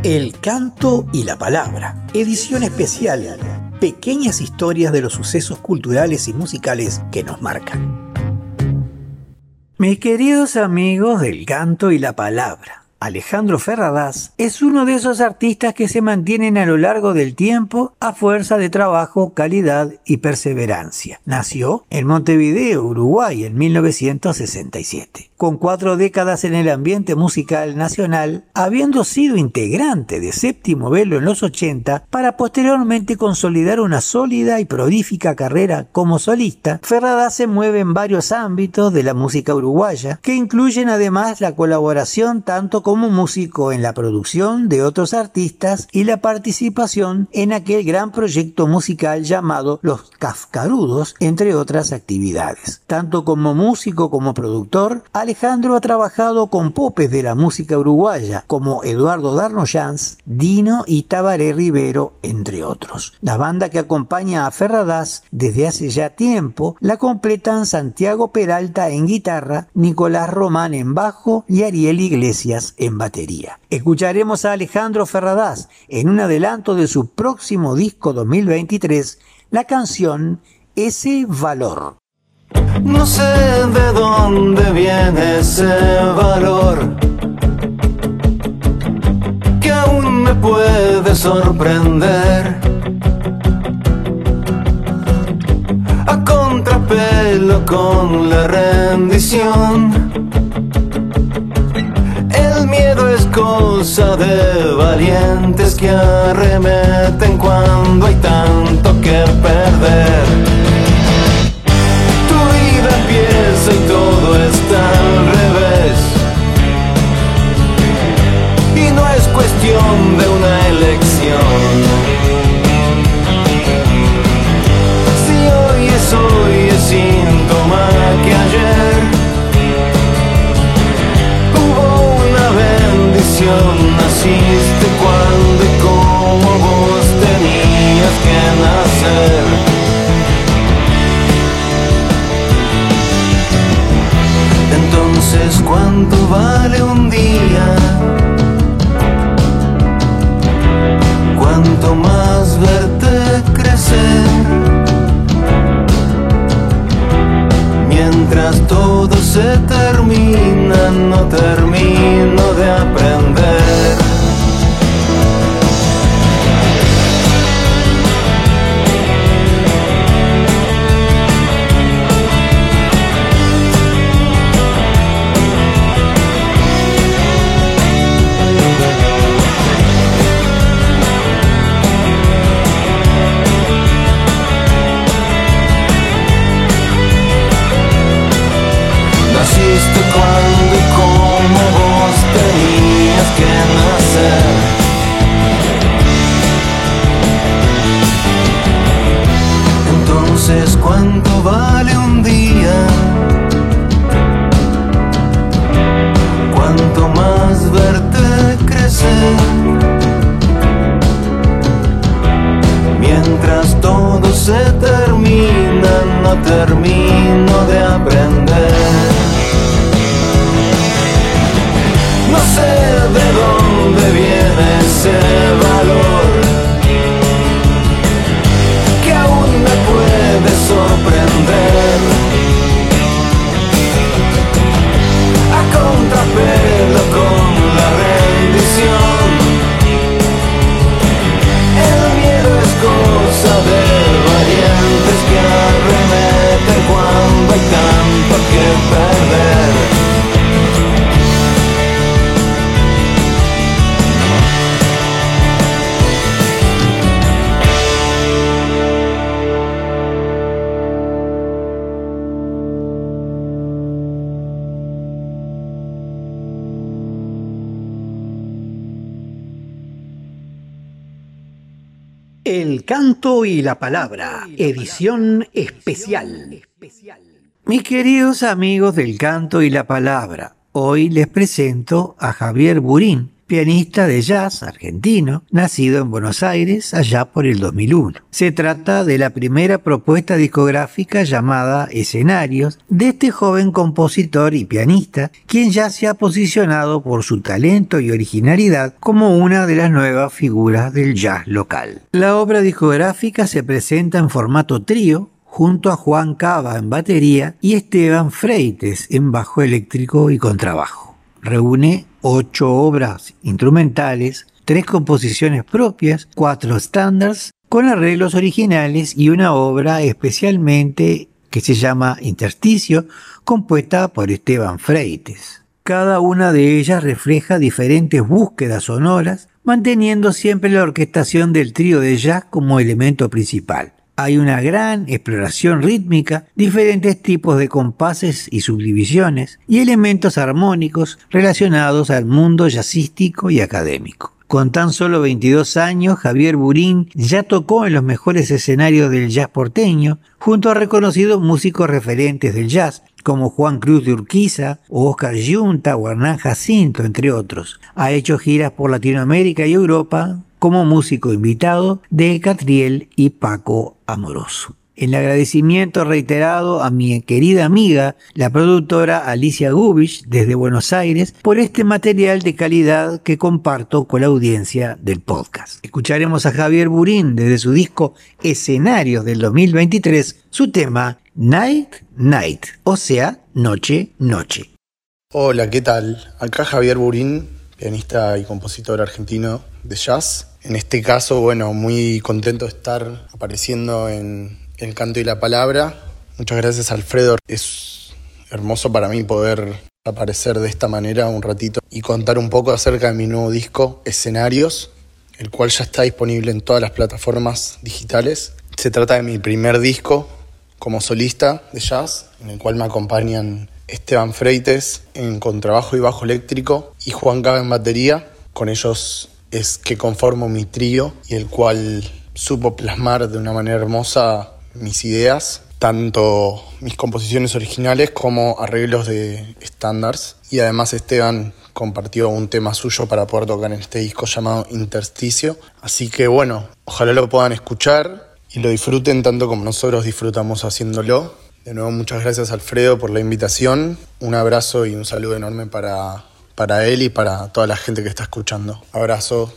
El canto y la palabra, edición especial, pequeñas historias de los sucesos culturales y musicales que nos marcan. Mis queridos amigos del canto y la palabra, Alejandro Ferradas es uno de esos artistas que se mantienen a lo largo del tiempo a fuerza de trabajo, calidad y perseverancia. Nació en Montevideo, Uruguay, en 1967. Con 4 décadas en el ambiente musical nacional, habiendo sido integrante de Séptimo Velo en los 80, para posteriormente consolidar una sólida y prolífica carrera como solista, Ferradas se mueve en varios ámbitos de la música uruguaya, que incluyen además la colaboración tanto como músico en la producción de otros artistas y la participación en aquel gran proyecto musical llamado Los Cascarudos, entre otras actividades. Tanto como músico como productor, Alejandro ha trabajado con popes de la música uruguaya como Eduardo Darnoyans, Dino y Tabaré Rivero, entre otros. La banda que acompaña a Ferradas desde hace ya tiempo la completan Santiago Peralta en guitarra, Nicolás Román en bajo y Ariel Iglesias en batería. Escucharemos a Alejandro Ferradas en un adelanto de su próximo disco 2023, la canción Ese Valor. No sé de dónde viene ese valor que aún me puede sorprender. A contrapelo con la rendición, el miedo es cosa de valientes que arremeten cuando hay tanto que perder. Empieza y todo está al revés, y no es cuestión de una elección. Si hoy es síntoma que ayer hubo una bendición. Naciste cuando y como vos tenías que nacer. Entonces, ¿cuánto vale un día? ¿Cuánto más verte crecer? Mientras todo se termina, no termino de aprender. Naciste cuando y como vos tenías que nacer. Entonces, ¿cuánto vale un día? ¿Cuánto más verte crecer? Mientras todo se termina, no termino de aprender. No sé de dónde viene ese valor que aún me puede sorprender. A contrapelo con la rendición, el miedo es cosa de valientes que arremeten cuando hay tanto que perder. El canto y la palabra, edición especial. Mis queridos amigos del canto y la palabra, hoy les presento a Javier Burín, pianista de jazz argentino, nacido en Buenos Aires allá por el 2001. Se trata de la primera propuesta discográfica llamada Escenarios de este joven compositor y pianista, quien ya se ha posicionado por su talento y originalidad como una de las nuevas figuras del jazz local. La obra discográfica se presenta en formato trío, junto a Juan Cava en batería y Esteban Freites en bajo eléctrico y contrabajo. Reúne 8 obras instrumentales, 3 composiciones propias, 4 standards con arreglos originales y una obra especialmente que se llama Intersticio, compuesta por Esteban Freites. Cada una de ellas refleja diferentes búsquedas sonoras, manteniendo siempre la orquestación del trío de jazz como elemento principal. Hay una gran exploración rítmica, diferentes tipos de compases y subdivisiones, y elementos armónicos relacionados al mundo jazzístico y académico. Con tan solo 22 años, Javier Burín ya tocó en los mejores escenarios del jazz porteño, junto a reconocidos músicos referentes del jazz, como Juan Cruz de Urquiza, o Oscar Giunta, o Hernán Jacinto, entre otros. Ha hecho giras por Latinoamérica y Europa, como músico invitado de Catriel y Paco Amoroso. En agradecimiento reiterado a mi querida amiga, la productora Alicia Gubich, desde Buenos Aires, por este material de calidad que comparto con la audiencia del podcast. Escucharemos a Javier Burín desde su disco Escenarios del 2023, su tema Night Night, o sea, Noche Noche. Hola, ¿qué tal? Acá Javier Burín, pianista y compositor argentino de jazz. En este caso, muy contento de estar apareciendo en El Canto y la Palabra. Muchas gracias, Alfredo. Es hermoso para mí poder aparecer de esta manera un ratito y contar un poco acerca de mi nuevo disco, Escenarios, el cual ya está disponible en todas las plataformas digitales. Se trata de mi primer disco como solista de jazz, en el cual me acompañan Esteban Freites en contrabajo y bajo eléctrico y Juan Cava en batería. Con ellos es que conformo mi trío y el cual supo plasmar de una manera hermosa mis ideas, tanto mis composiciones originales como arreglos de estándares. Y además Esteban compartió un tema suyo para poder tocar en este disco llamado Intersticio. Así que ojalá lo puedan escuchar y lo disfruten tanto como nosotros disfrutamos haciéndolo. De nuevo, muchas gracias, Alfredo, por la invitación. Un abrazo y un saludo enorme para él y para toda la gente que está escuchando. Abrazo.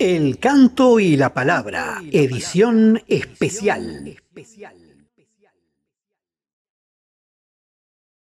El canto y la palabra, edición especial.